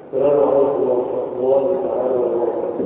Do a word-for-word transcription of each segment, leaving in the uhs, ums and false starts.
السلام عليكم ورحمة الله تعالى وبركاته.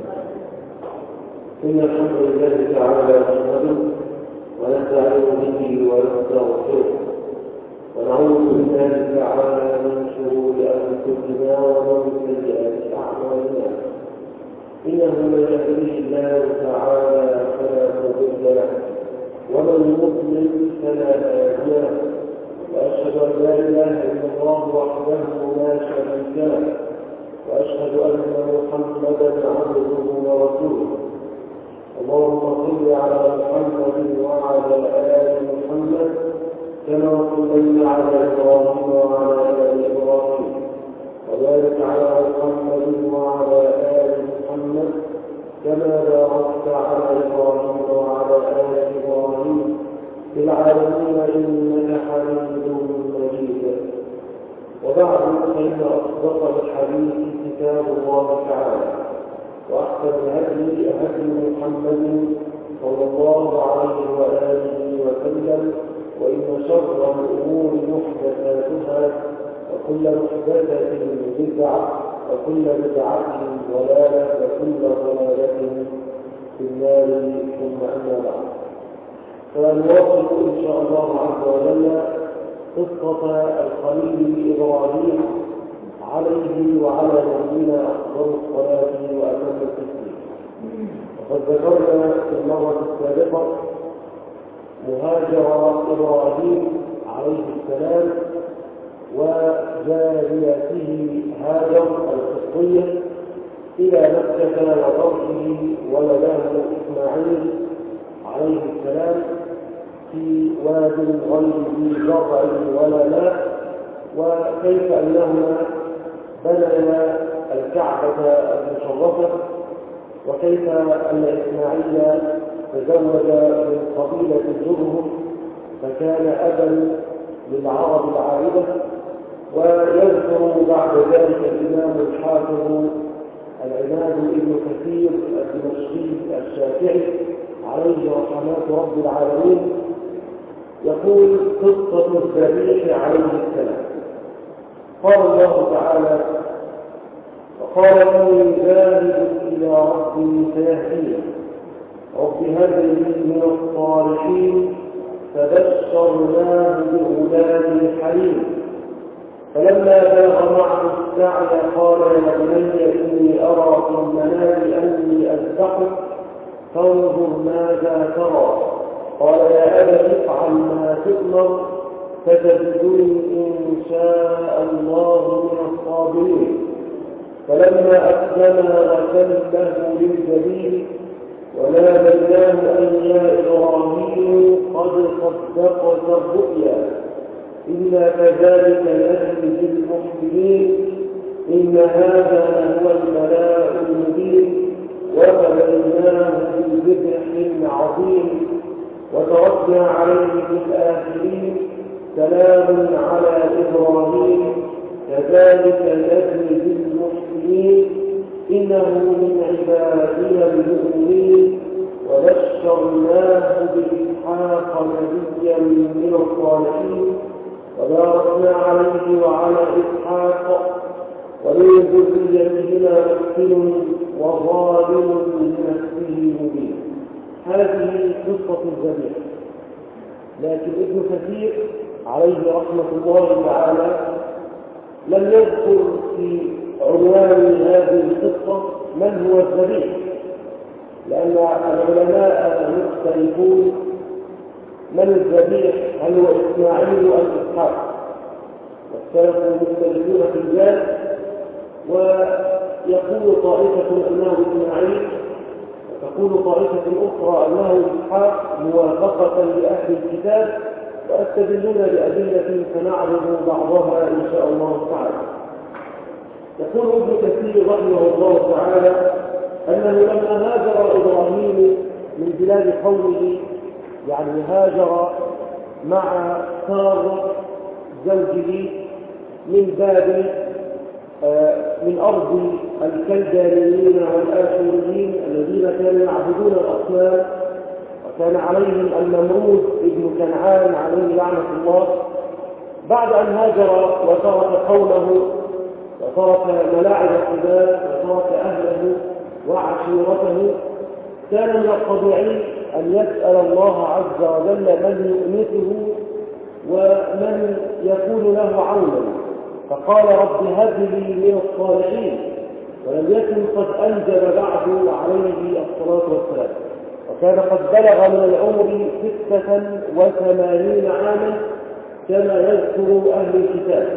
إن الحمد لله تعالى نحمده ونستعين به ونستغفره ونعوذ بالله تعالى من شرور أنفسنا ومن سيئات أعمالنا. إنه من يهده الله تعالى فلا مضل له ومن يضلل فلا هادي له، وأشهد أن لا إله إلا الله وحده لا شريك له، وأشهد أن محمدا عبده ورسوله. اللهم صل على محمد وعلى آل محمد كما صليت على إبراهيم وعلى آل إبراهيم، وبارك على محمد وعلى آل محمد كما باركت على إبراهيم وعلى آل إبراهيم في العالمين إنك حميد مجيد. وبعد فإن أصدق الحديث كتاب الله تعالى، وأحسن الهدي هدي محمد صلى الله عليه وآله وسلم، وإن شر الأمور محدثاتها، وكل محدثة بدعة، وكل بدعة ضلالة، وكل ضلالة في النار، ثم أما بعد. فنواصل إن شاء الله عز وجل قصة الخليل إبراهيم عليه وعلى نبينا أفضل الصلاة وأتم التسليم. وقد ذكرنا في المرة السابقة مهاجر إبراهيم عليه السلام وجاريته هاجر القبطية إلى مكة وتركه ولده إسماعيل عليه السلام في واد غير ذي زرع ولا ماء، وكيف أنهما بنيا الكعبة المشرفة، وكيف أن إسماعيل تزوج من قبيلة جرهم فكان أبا للعرب العاربة. ويذكر بعد ذلك الإمام الحافظ العماد ابن كثير الدمشقي الشافعي عليه رحمات رب العالمين يقول قصة الذبيح عليه السلام. قال الله تعالى: وقال إني ذاهب إلى ربي سيهدين رب هب لي من الصالحين فبشرناه بغلام حليم. فلما بلغ معه السعي قال يا بني إني أرى في المنام أني أذبحك فانظر ماذا ترى. قال يا أبت افعل ما تؤمر فتجدني إن شاء الله من الصابرين. فلما أسلما وسلمه للجبين وناديناه أن يا إبراهيم قد صدقت الرؤيا إنا كذلك نجزي المحسنين إن هذا لهو البلاء المبين وفديناه بذبح عظيم وتركنا عليه في الآخرين سلام على إبراهيم كذلك نجزي المحسنين إنه من عبادنا المؤمنين وبشرناه بإسحاق نبيا من الصالحين وباركنا عليه وعلى إسحاق ومن ذريتهما محسن وظالم لنفسه مبين. هذه قصة الذبيح. لكن ابن كثير عليه رحمة الله تعالى لم يذكر في عنوان هذه القصة من هو الذبيح، لأن العلماء مختلفون من الذبيح، هل هو إسماعيل أم إسحاق؟ والسلف مختلفون في ذلك، ويقول طائفة أنه إسماعيل وتقول طائفة أخرى أنه إسحاق موافقة لأهل الكتاب، ويستدلون بأدلة سنعرض بعضها إن شاء الله تعالى. يقول ابن كثير رحمه الله تعالى أنه لما هاجر إبراهيم من بلاد قومه، يعني هاجر مع سارة زوجه من باب من أرض الكلدانيين والآشوريين الذين كانوا يعبدون الأصنام، وكان عليهم النمرود ابن كنعان عليه لعنة الله. بعد أن هاجر وترك قومه وترك ملاعب القبال وترك أهله وعشيرته، كان من الطبيعي أن يسأل الله عز وجل من يؤنسه ومن يكون له عونا، فقال رب هب لي من الصالحين، ولم يكن قد أنجب بعد عليه الصلاة والسلام، وكان قد بلغ من العمر ستة وثمانين عاما كما يذكر أهل الكتاب.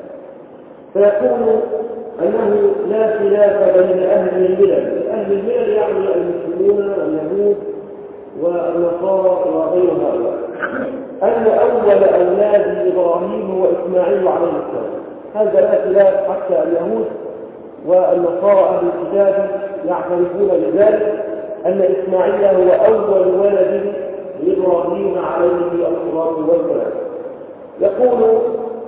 فيقول أنه لا خلاف بين أهل الملل، أهل الملل يعني المسلمون واليهود والنصارى وغير هؤلاء، أن أول أولاد إبراهيم وإسماعيل عليه السلام. هذا لا خلاف، حتى اليهود والنصارى أهل الكتاب يعترفون بذلك، أن إسماعيل هو أول ولد لإبراهيم عليه الصلاة والسلام. يقول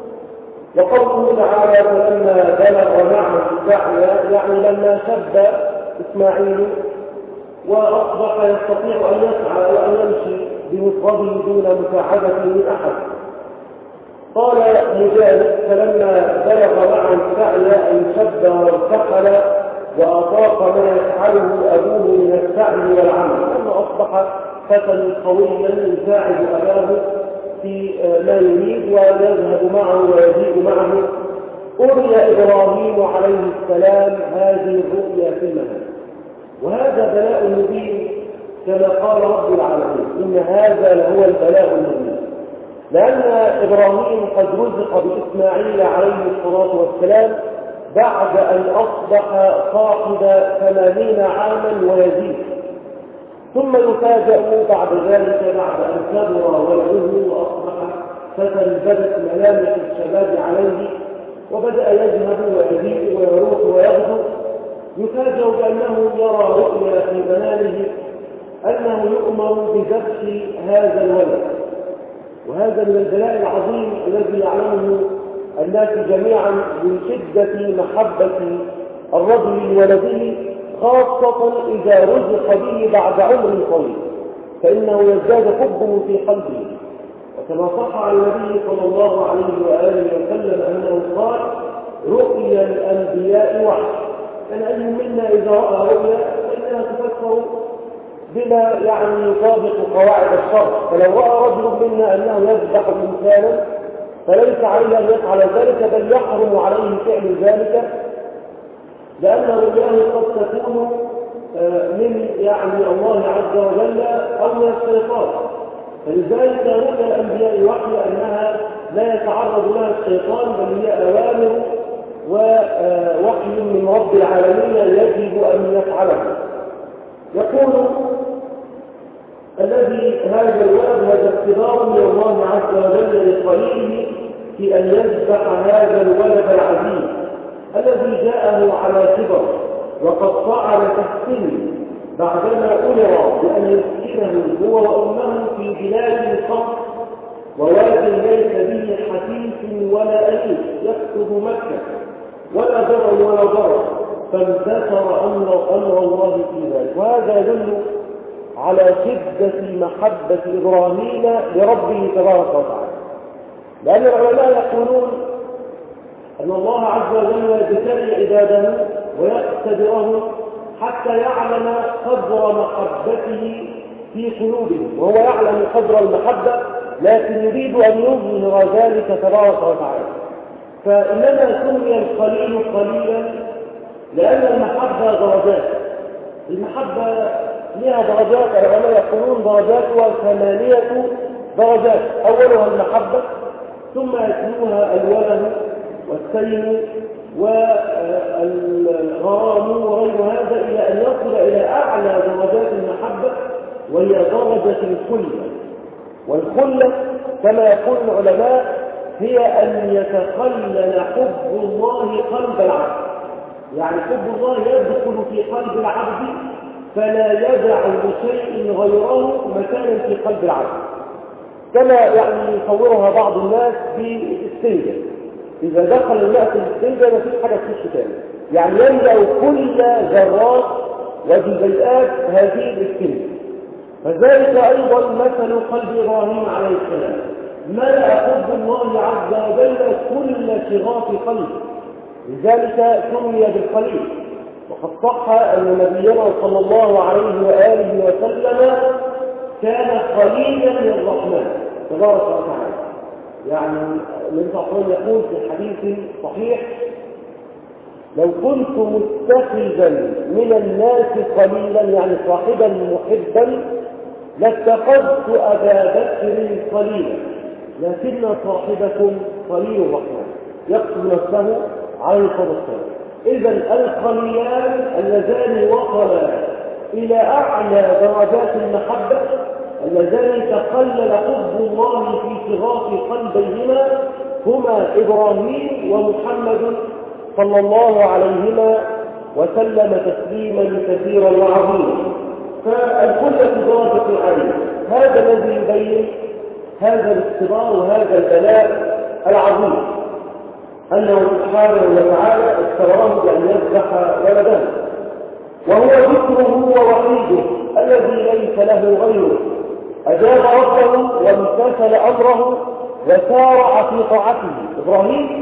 وقوله تعالى فلما بلغ معه السعي، يعني لما شب إسماعيل وأصبح يستطيع أن يسعى وأن يمشي بمفرده دون مساعدة من أحد. قال مجاهد فلما بلغ معه السعي أن شب وارتحل وأطاق ما يفعله أبوه من السعي والعمل، لما أصبح فتى قويا يساعد أباه في ما يريد ويذهب معه ويجيء معه، أري إبراهيم عليه السلام هذه الرؤيا في المنام. وهذا بلاء مبين كما قال رب العالمين إن هذا لهو البلاء المبين، لأن إبراهيم قد رزق بإسماعيل عليه الصلاة والسلام بعد أن أصبح صاحب ثمانين عاما ويزيد، ثم يفاجأ بعد ذلك بعد أن كبر ولده وأصبح فتى بدت ملامح الشباب عليه وبدأ يذهب ويجيء ويروح ويغدو، يفاجأ بأنه يرى رؤيا في منامه أنه يؤمر بذبح هذا الولد. وهذا من البلاء العظيم الذي يعلمه الناس جميعا من شدة محبة الرجل لولده، خاصة إذا رزق به بعد عمر طويل، فإنه يزداد حبه في قلبه. وكما صح عن النبي صلى الله عليه وآله وسلم أنه قال رؤيا الأنبياء وحي، أن أي منا إذا رأى رؤيا فإنها تفسر بما يعني يطابق قواعد الشرع، فلو رأى رجل منا أنه يذبح إنسانا فليس عليه أن يفعل ذلك، بل يحرم عليه فعل ذلك، لأن رؤياه قد تكون من يعني الله عز وجل أو من الشيطان. فلذلك رؤيا الأنبياء وحي أنها لا يتعرض لها الشيطان، بل هي أوامر ووحي من رب العالمين يجب أن يفعله. يقول الذي هذا الولد هذا اختبار من الله عز وجل لخليله في أن يذبح هذا الولد العزيز الذي جاءه على كبر وقد صعد في السن، بعدما أمر بأن يسكنه هو وأمه في بلاد القصر وواد ليس به حثيث ولا أنيس يكتب مكة ولا ضرر ولا ضرر، فانتشر أمر, أمر الله في ذلك. وهذا يدل على شدة محبة إبراهيم لربه تبارك وتعالى، لأن العلماء يقولون أن الله عز وجل يبتلي عباده ويختبرهم حتى يعلم قدر محبته في قلوبهم، وهو يعلم قدر المحبة لكن يريد أن يظهر ذلك تبارك وتعالى. فإنما سمي القليل قليلا لأن المحبة درجات، المحبة لها درجات، العلماء يقولون درجاتها ثمانية درجات، أولها المحبة ثم يتلوها الولد والسيل والغرام وغير هذا إلى أن يصل إلى أعلى درجات المحبة وهي درجة الخلة. والخلة كما يقول العلماء هي أن يتخلل حب الله قلب العبد، يعني حب الله يدخل في قلب العبد فلا يدع لشيء غيره مكانا في قلب العبد، كما يعني يصورها بعض الناس بالسنجة، إذا دخل الماء في السنجة ما فيش حاجة تخش تاني، يعني يملأ كل ذرات وجزيئات هذه السنجة. فذلك أيضا مثل قلب إبراهيم عليه السلام، ملأ حب الله عز وجل كل شغاف قلبه، لذلك سمي بالخليل. وقد صح أن نبينا صلى الله عليه وآله وسلم كان خليلا للرحمن تبارك وتعالى. يعني النبي صلى الله عليه وسلم يقول في حديث صحيح: لو كنت متخذا من الناس قليلا، يعني صاحبا محبا، لاتخذت أبا بكر خليلا، لكن صاحبكم خليل الرحمن، يقصد نفسه عليه الصلاة والسلام. إذا الخليلان اللذان وصلا إلى أعلى درجات المحبة، اللذان تخلل حب الله في صغار قلبيهما، هما إبراهيم ومحمد صلى الله عليهما وسلم تسليما كثيرا وعظيما. فالكل في درجة عالية. هذا الذي يبين هذا الاختبار وهذا البلاء العظيم، أنه سبحانه وتعالى اختبره بأن يذبح ولده، وهو ذكره ووحيده الذي ليس له غيره، أجاب ربه وامتثل أمره وسارع في طاعته. إبراهيم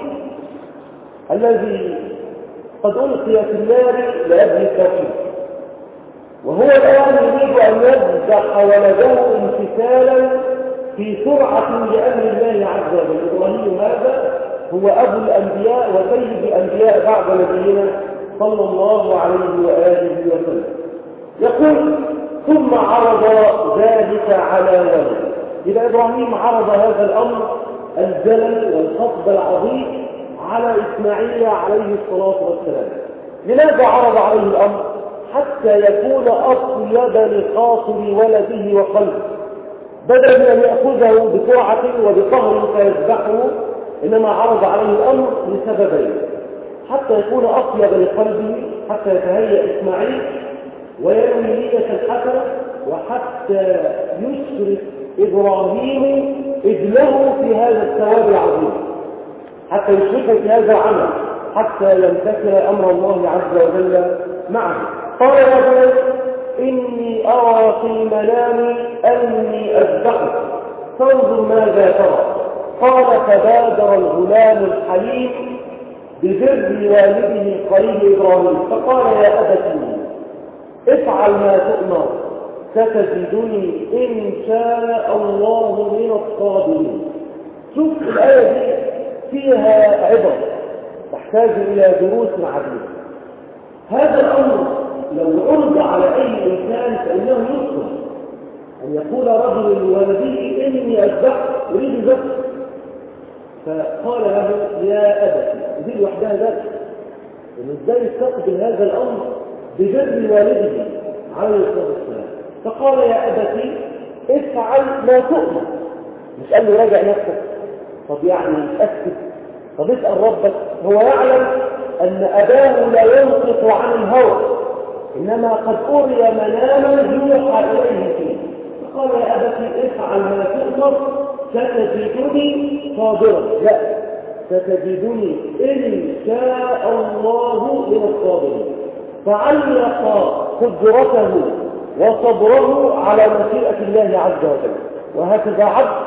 الذي قد ألقي في النار لأجل التوحيد، وهو الآن يريد أن يذبح ولده امتثالا في سرعة لأمر الله عز وجل. إبراهيم هذا هو أبو الأنبياء وسيد الأنبياء بعد نبينا صلى الله عليه وآله وسلم. يقول: ثم عرض ذلك على ولده. إذا إبراهيم عرض هذا الأمر الجلل والخطب العظيم على إسماعيل عليه الصلاة والسلام. لماذا عرض عليه الأمر؟ حتى يكون أطيب لخاطر ولده وقلبه، بدل من أن يأخذه بسرعة وبقهر فيذبحه، إنما عرض عليه الأمر لسببين: حتى يكون أطيب لقلبه، حتى يتهيأ إسماعيل وينوي نية الحسنة، وحتى يشرك إبراهيم ابنه في هذا الثواب العظيم، حتى يشركه في هذا العمل، حتى يمتثل أمر الله عز وجل معه. قال: يا بني إني أرى في المنام أني أذبحك فانظر ماذا ترى. قال: فبادر الغلام الحليم ببر والده قريب إبراهيم فقال: يا أبتي افعل ما تؤمر ستجدني إن شاء الله من الصابرين. شوف الآية دي فيها عبر تحتاج إلى دروس عديدة. هذا الأمر لو عرض على أي إنسان فإنه يصبر أن يقول رجل لولده إني أذبحت أريد ذبح، فقال له: يا أبتي. دي لوحدها ذبح، إنه إزاي يستقبل هذا الأمر ببر والده عليه الصلاة والسلام. فقال: يا أبتي افعل ما تؤمر. مش قال له راجع نفسك، طب يعني اتأكد، طب اسأل ربك. هو يعلم أن أباه لا ينطق عن الهوى، إنما قد أري مناما يوحى إليه فيه. فقال: يا أبتي افعل ما تؤمر ستجدني صابرا. لا، ستجدني إن شاء الله من الصابرين. فعلق قدرته وصبره على مشيئة الله عز وجل. وهكذا عبد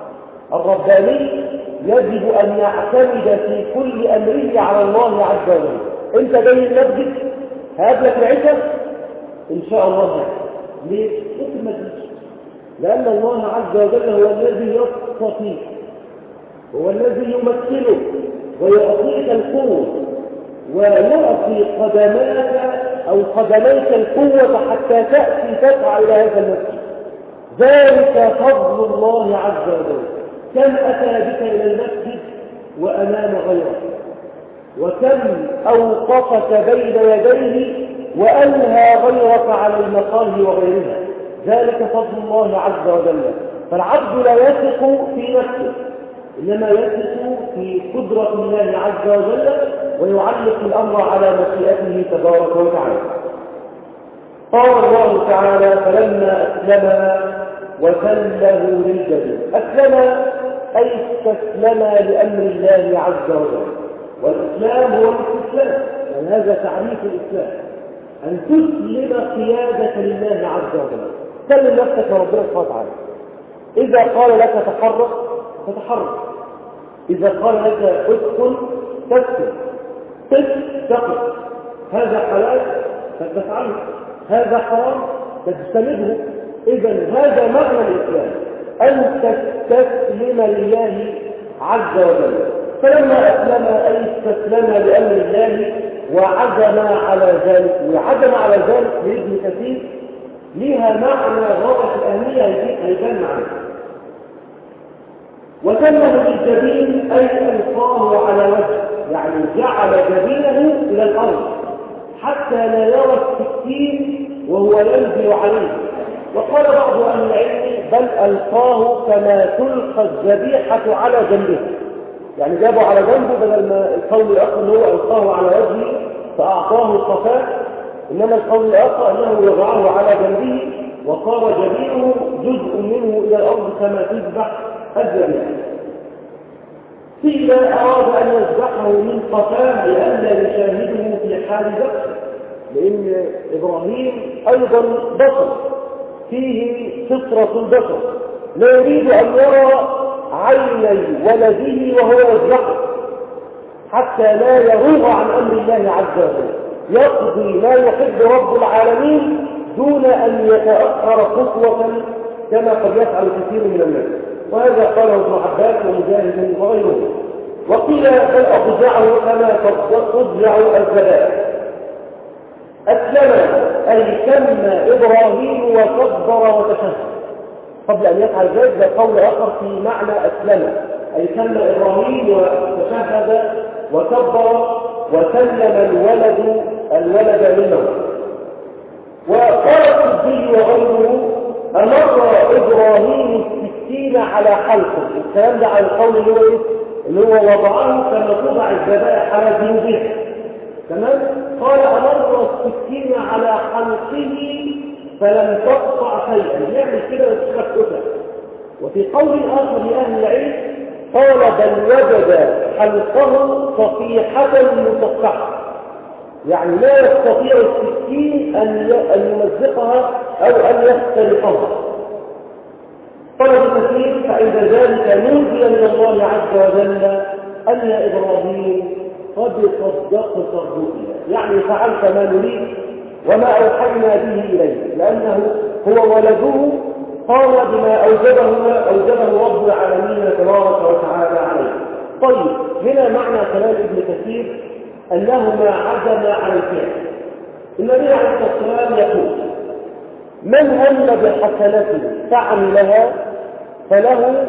الرباني يجب أن يعتمد في كل أمره على الله عز وجل. أنت جاي المسجد هقابلك العشاء إن شاء الله. ليه؟ لأن الله عز وجل هو الذي يصطفيك، هو الذي يمثلك ويعطيك القوة ويعطي قدماك أو قدميك القوة حتى تأتي تسعى إلى هذا المسجد. ذلك فضل الله عز وجل. كم أتى بك إلى المسجد وأمام غيرك، وكم أوقفك بين يديه وأنهى غيرك على المقام وغيرها. ذلك فضل الله عز وجل. فالعبد لا يثق في نفسه، إنما يثق في قدرة الله عز وجل ويعلق الأمر على مشيئته تبارك وتعالى. قال الله تعالى: فلما أسلم وسله للجبين. أسلم أي استسلم لأمر الله عز وجل. والإسلام هو الاستسلام، يعني هذا تعريف الإسلام، أن تسلم قيادة لله عز وجل. سلم نفسك لربنا سبحانه وتعالى. إذا قال لك تحرك فتحرك، إذا قال لك اسكن تسكن. قف تقف، هذا حلال فتفعله، هذا حرام فتجتنبه. إذا هذا معنى الإسلام، أن تستسلم لله عز وجل. فلما أسلم أي استسلم لأمر الله وعزم على ذلك، وعزم على ذلك لابن كثير لها معنى غاية الأهمية هيبان معنا. وتمه بالجبين أي ألقاه على وجه، يعني جعل جبينه إلى الأرض حتى لا يرى السكين وهو ينزل عليه. وقال بعض أهل العلم بل ألقاه كما تلقى الذبيحة على جنبه، يعني جابه على جنبه بدل ما القول الآخر أنه ألقاه على وجهه فأعطاه الصفاء، إنما القول الآخر أنه يضعه على جنبه وصار جبينه جزء منه إلى الأرض كما تذبح الذبيحة. قيل أراد أن يذبحه من قفاه لئلا يشاهده في حال ذبحه، لأن إبراهيم أيضا بشر فيه فطرة البشر، لا يريد أن يرى عيني ولده وهو يذبحه حتى لا يروغ عن أمر الله عز وجل، يقضي ما يحب رب العالمين دون أن يتأخر خطوة كما قد يفعل كثير من الناس. وهذا قاله ابن عباس ومجاهد وغيره. وقيل بل أضجعه كما تضجع الذبائح. أسلم أي سمى إبراهيم وكبر وتشهد. قبل أن يفعل ذلك ده قول آخر في معنى أسلم، أي سمى إبراهيم وتشهد وكبر وسلم الولد الولد منه. وقال السدي وغيره أمر إبراهيم السكين على حلقه، الكلام ده على القول اللي هو اللي هو وضعه كما توضع الذبائح على جنوبه. تمام؟ قال أمر السكين على حلقه فلم تقطع شيئا، يعني كده يتخذ أسر. وفي قول آخر لأهل العلم قال بل وجد حلقه صفيحة مصفحة، يعني لا يستطيع السكين أن يمزقها أو أن يختلقها. قال ابن كثير فعند ذلك نودي من الله عز وجل أن يا إبراهيم قد صدقت الرؤيا، يعني فعلت ما نريد وما أوحينا به إليه، لأنه هو ولده قال بما أوجبه أوجبه رب العالمين تبارك وتعالى عليه. طيب هنا معنى كلام ابن كثير أنهما عزم على الفعل. النبي عليه الصلاة والسلام يقول من هم بحسنة فعملها فله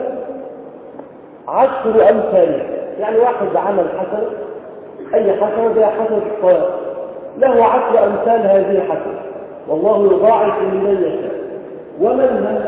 عشر أمثالها، يعني واحد عمل حسنة، أي حسنة زي حسنة الصلاة له عشر أمثال هذه الحسنة، والله يضاعف لمن يشاء. ومن هم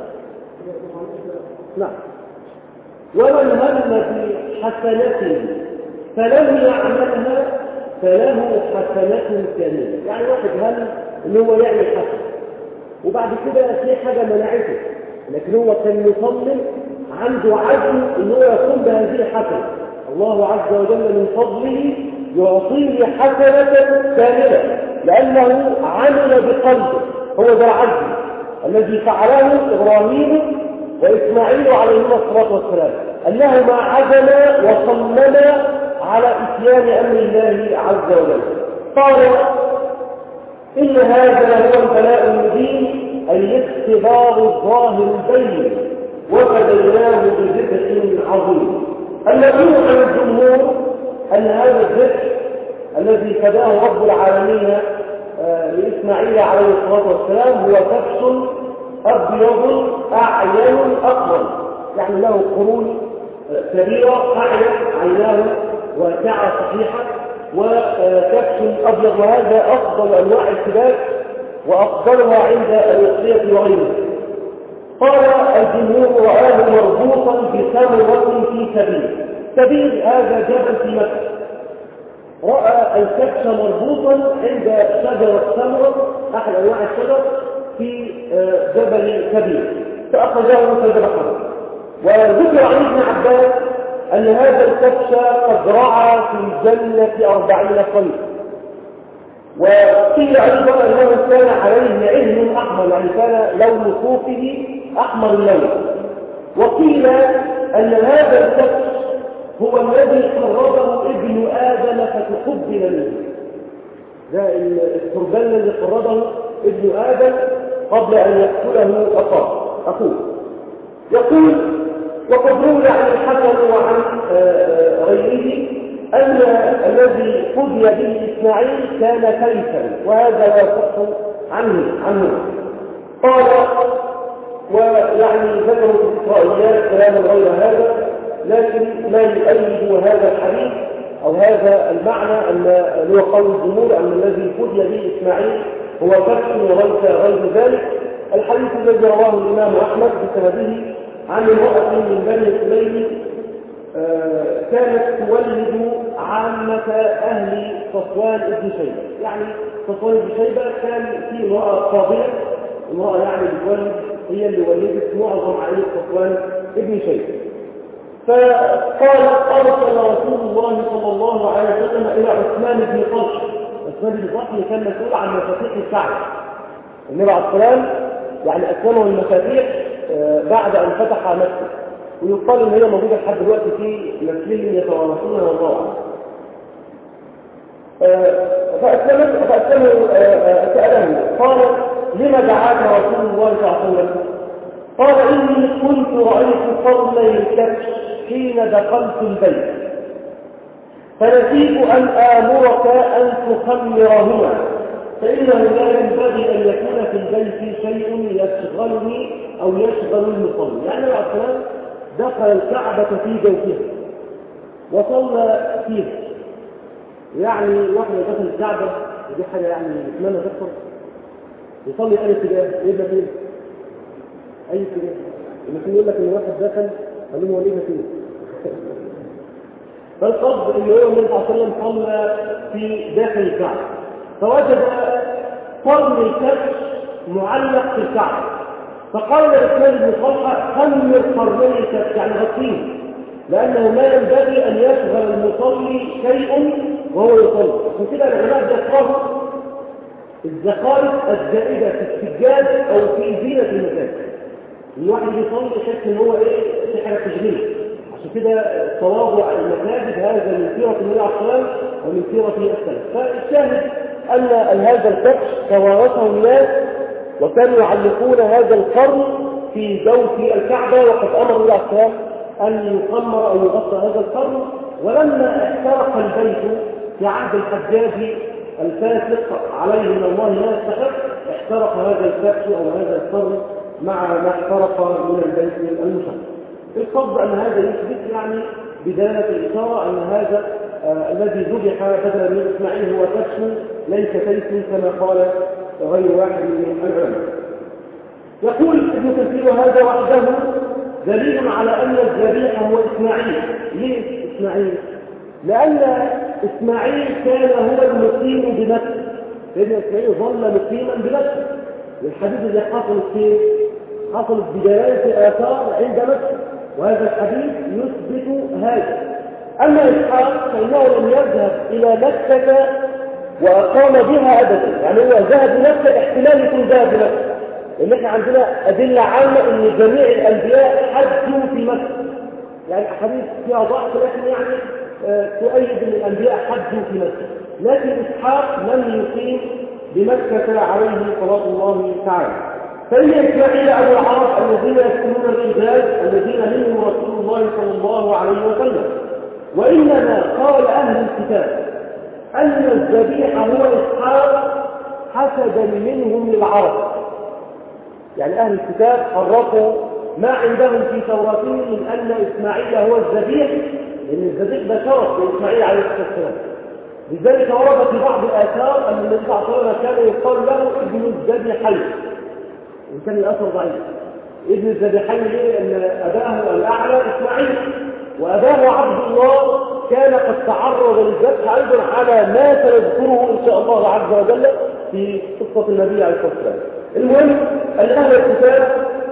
نعم ومن هم بحسنة فلم يعملها فله حسنة كاملة، يعني واحد هم ان هو يعمل حسنة وبعد كده في حاجة منعته، لكن هو كان مصمم عنده عزم ان هو يقوم بهذه الحسنة، الله عز وجل من فضله يعطيه حسنة كاملة لأنه عمل بقلبه. هو ذا العزم الذي فعله إبراهيم وإسماعيل عليهما الصلاة والسلام، أنهما عزما وصمما على إتيان أمر الله عز وجل. قال إن هذا هو البلاء المبين، أي الاختبار الظاهر البين، وفديناه بذبح عظيم. الذين عن الجمهور أن هذا الذبح الذي فداه رب العالمين لإسماعيل عليه الصلاة والسلام هو كبش أبيض أعين أقرن، يعني له قرون كبيرة، أعين عيناه واسعة صحيحة، وكبش أبيض، وهذا أفضل أنواع الكباب وأفضلها عند الوصية وغيره. قال الجمهور رآه مربوطا بثمرة في سبيل، سبيل هذا جبل في مكة، رأى الكبش مربوطا عند شجرة ثمرة أحد أنواع الشجر في جبل كبير فأخرجه فذبحه. وذكر عن ابن عباس أن هذا الكبش قد رعى في الجنة أربعين خليفة. وقيل أيضا أنه كان عليه عين أحمر، يعني كان لون صوفه أحمر اللون. وقيل أن هذا الكبش هو الذي قربه ابن آدم فتقبل منه. ده القربان الذي قربه ابن آدم قبل أن يقتله أخوه. يقول وقد روي عن الحسن وعن غيره أن الذي فدي به إسماعيل كان كيفا، وهذا لا يصح عنه عنه قال، ويعني ذكروا في الإسرائيليات كلاما غير هذا، لكن لا يؤيد هذا الحديث أو هذا المعنى أن هو قول الجمهور أن الذي فدي به إسماعيل هو كفر وليس غير ذلك. الحديث الذي رواه الإمام أحمد بسنده عن امرأة من بني سليم كانت تولد عامة أهل صفوان بن شيبة. يعني صفوان بن شيبة كان في امرأة فاضلة، امرأة يعني بتولد، هي اللي ولدت معظم عائلة صفوان بن شيبة. فقال أرسل رسول الله صلى الله عليه وسلم إلى عثمان بن طلحة. عثمان بن طلحة كان مسؤول عن مفاتيح الكعبة. النبي عليه السلام يعني أسلمه المفاتيح بعد أن فتح مكة، ويقال إن هي موجودة لحد دلوقتي في مسجد يتوارثونها والله. فأسلمت فأسلمه سأله قال لما دعاك رسول الله صلى الله عليه وسلم؟ قال إني كنت رأيت قرني الكبش حين دخلت البيت فنسيت أن آمرك أن تخمرهما، فإنه لا ينبغي أن يكون في البيت شيء يشغلني أو يشغل المصلي. يعني عليه السلام دخل الكعبة في جوفها وصلى فيها. يعني واحد دخل الكعبة دي حاجة يعني اتمنى تحصل، يصلي أي اتجاه يبقى فين؟ أي اتجاه. لكن يقول لك إن واحد دخل قال له وليها فين؟ فالقصد إن هو النبي صلى الله عليه وسلم صلى في داخل الكعبة فوجد قرن الكبش معلق في الكعبة، فقال لعثمان بن طلحة خمر قرني الكبش يعني غطيه، لأنه لا ينبغي أن يشغل المصلي شيء وهو يصلي. عشان كده العلماء ذكروا الزخارف الزائدة في السجاد أو في زينة المساجد. الواحد يصلي شك إن هو إيه سحر تشغيل. عشان كده تواضع المساجد هذا من سيرة النبي عليه الصلاة والسلام ومن سيرة السلف. فالشاهد أن هذا الكبش توارثه الناس وكانوا يعلقون هذا القرن في جوف الكعبة، وقد أمر الله عليه أن يخمر أو يغطى هذا القرن. ولما احترق البيت في عهد الحجاج الفاسق عليه من الله ما يستحق، احترق هذا الكبش أو هذا القرن مع ما احترق من البيت المشرف. القصد أن هذا يثبت يعني بداية الإشارة أن هذا آه الذي ذبح بدلا من إسماعيل هو كبش ليس كيس كما قال غير واحد من العلماء. يقول ابن كثير هذا وحده دليل على أن الذبيح هو إسماعيل. ليه إسماعيل؟ لأن إسماعيل كان هو المقيم بمكة، لأن إسماعيل ظل مقيما بمكة. الحديث اللي حصل فيه حصلت بداية الآثار عند مكة، وهذا الحديث يثبت هذا. أما إسحاق فإنه لم يذهب إلى مكة وأقام بها أبدا، يعني هو ذهب لمكة احتمال يكون ذهب لمكة، لأن احنا عندنا أدلة عامة أن جميع الأنبياء حجوا في مكة. يعني أحاديث فيها ضعف لكن يعني آه تؤيد أن الأنبياء حجوا في مكة، لكن إسحاق لم يقيم بمكة عليه صلاة الله تعالى. فإن إسماعيل أبو العرب الذين يسكنون الحجاز الذين منهم رسول الله صلى الله عليه وسلم. وإنما قال أهل الكتاب أن الذبيح هو إسحاق حسدا منهم للعرب. يعني أهل الكتاب حرفوا ما عندهم في توراتهم من أن إسماعيل هو الذبيح، لأن الذبيح ده شرف لإسماعيل عليه الصلاة والسلام. لذلك ورد في بعض الآثار أن النبي صلى الله عليه وسلم كان يقال له ابن الذبيحين، وإن كان الأثر ضعيف. ابن الذبيحين ليه؟ أن أباه الأعلى إسماعيل، وأباه عبد الله كان قد تعرض للذبح أيضا على ما سيذكره إن شاء الله عز وجل في قصة النبي عليه الصلاة والسلام. المهم أن أهل الكتاب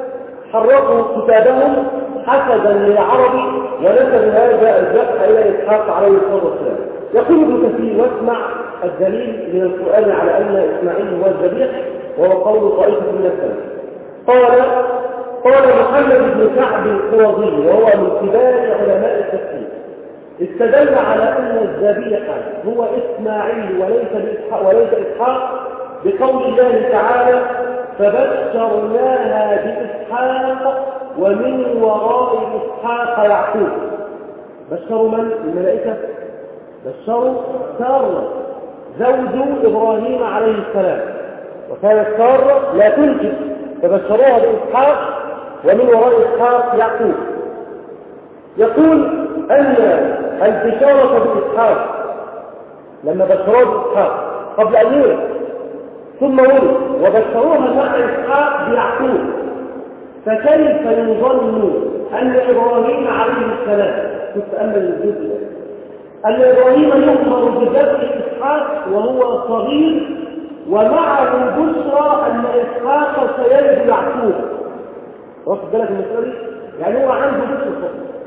حرقوا كتابهم حسدا للعرب ونسبوا هذا الذبح إلى إسحاق عليه الصلاة والسلام. يقول ابن كثير واسمع الدليل من القرآن على أن إسماعيل هو الذبيح، وهو قول طائفة من السلف. قال قال محمد بن كعب القرظي وهو من كبار علماء التفسير استدل على أن الذبيحة هو إسماعيل وليس بإسحاق وليس إسحاق بقول الله تعالى فبشرناها بإسحاق ومن وراء إسحاق يعقوب. بشروا من؟ الملائكة؟ بشروا سارة زوج إبراهيم عليه السلام، وكانت سارة لا تنجب فبشروها بإسحاق ومن وراء إسحاق يعقوب. يقول أن البشارة بإسحاق لما بشروها بإسحاق قبل أن يولد ثم ولد وبشروها مع إسحاق بيعقوب، فكيف يظن أن إبراهيم عليه السلام تتأمل الجزء أن إبراهيم يؤمر بذبح إسحاق وهو صغير ومعه البشرى أن إسحاق سيلد يعقوب؟ واخد بالك من المسألة؟ يعني هو عنده بشرى.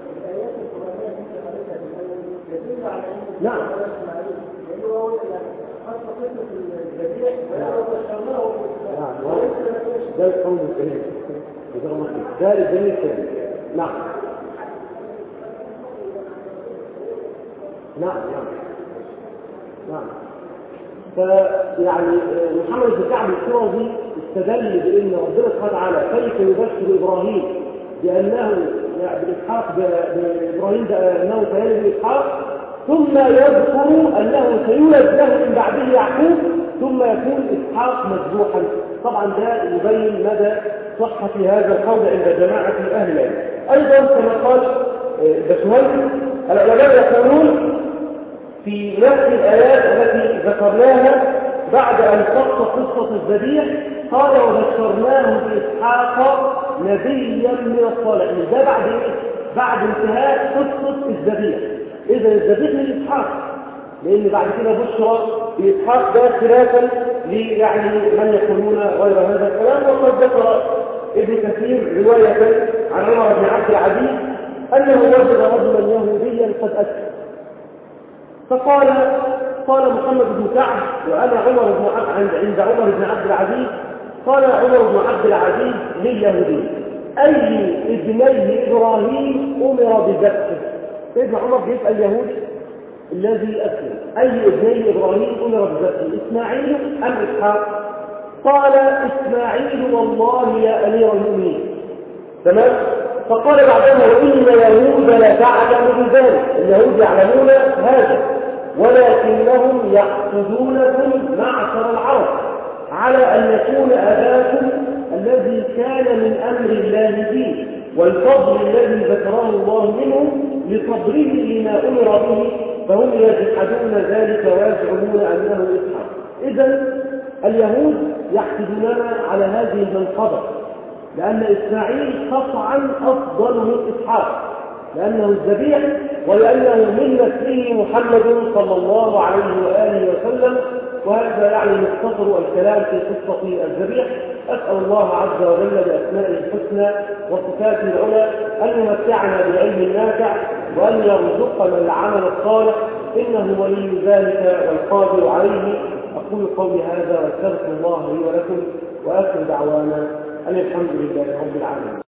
نعم نعم ده القول الكريم ده الدليل الثاني. نعم نعم نعم نعم فيعني محمد بن كعب القرظي استدل بأن ربنا سبحانه وتعالى كيف يبشر إبراهيم بأنه بإسحاق بإبراهيم بأنه سيلد إسحاق ثم يذكر أنه سيولد له من بعده يعقوب ثم يكون إسحاق مذبوحا. طبعا ده يبين مدى صحة هذا القول عند جماعة أهل العلم. أيضا كما قال بسهل العلماء يقولون في نفس الآيات التي ذكرناها بعد أن قص قصة الذبيح قال وبشرناه بإسحاق نبيا من الصالحين. ده بعد بعد انتهاء قصة الذبيح. إذا الذبيح من إسحاق لأن بعد كده بشرى بإسحاق ده خلافا يعني من يقولون غير هذا الكلام. وقد ذكر ابن كثير رواية عن عمر بن عبد العزيز أنه وجد رجلا يهوديا قد أسلم فقال قال محمد بن كعب وأنا عمر بن عبد عند عمر بن عبد العزيز قال عمر بن عبد العزيز لليهودي أي ابني إبراهيم أمر بذبحه؟ سيدنا عمر بيسأل اليهودي الذي أسلم أي ابني إبراهيم أمر بذبحه إسماعيل أم إسحاق؟ قال إسماعيل والله يا أمير المؤمنين. تمام؟ فقال بعدها وإن اليهود لا تعلم بذلك اليهود يعلمون هذا ولكنهم يحسدونكم معشر العرب على أن يكون أباكم الذي كان من أمر الله فيه والفضل الذي ذكره الله منه لصبره لما أمر به فهم يجحدون ذلك ويزعمون أنه إسحاق. إذن اليهود يحسدوننا على هذه المنقبة لأن إسماعيل قطعا أفضل من إسحاق لأنه الذبيح ولأنه من نسله محمد صلى الله عليه وآله وسلم. وهذا يعني مختصر الكلام في قصة الذبيح. أسأل الله عز وجل بأسمائه الحسنى وصفاته العلى أن يمتعنا بالعلم النافع وأن يرزقنا العمل الصالح إنه ولي ذلك والقادر عليه. أقول قولي هذا واستغفر الله لي ولكم وآخر دعوانا أن الحمد لله رب العالمين.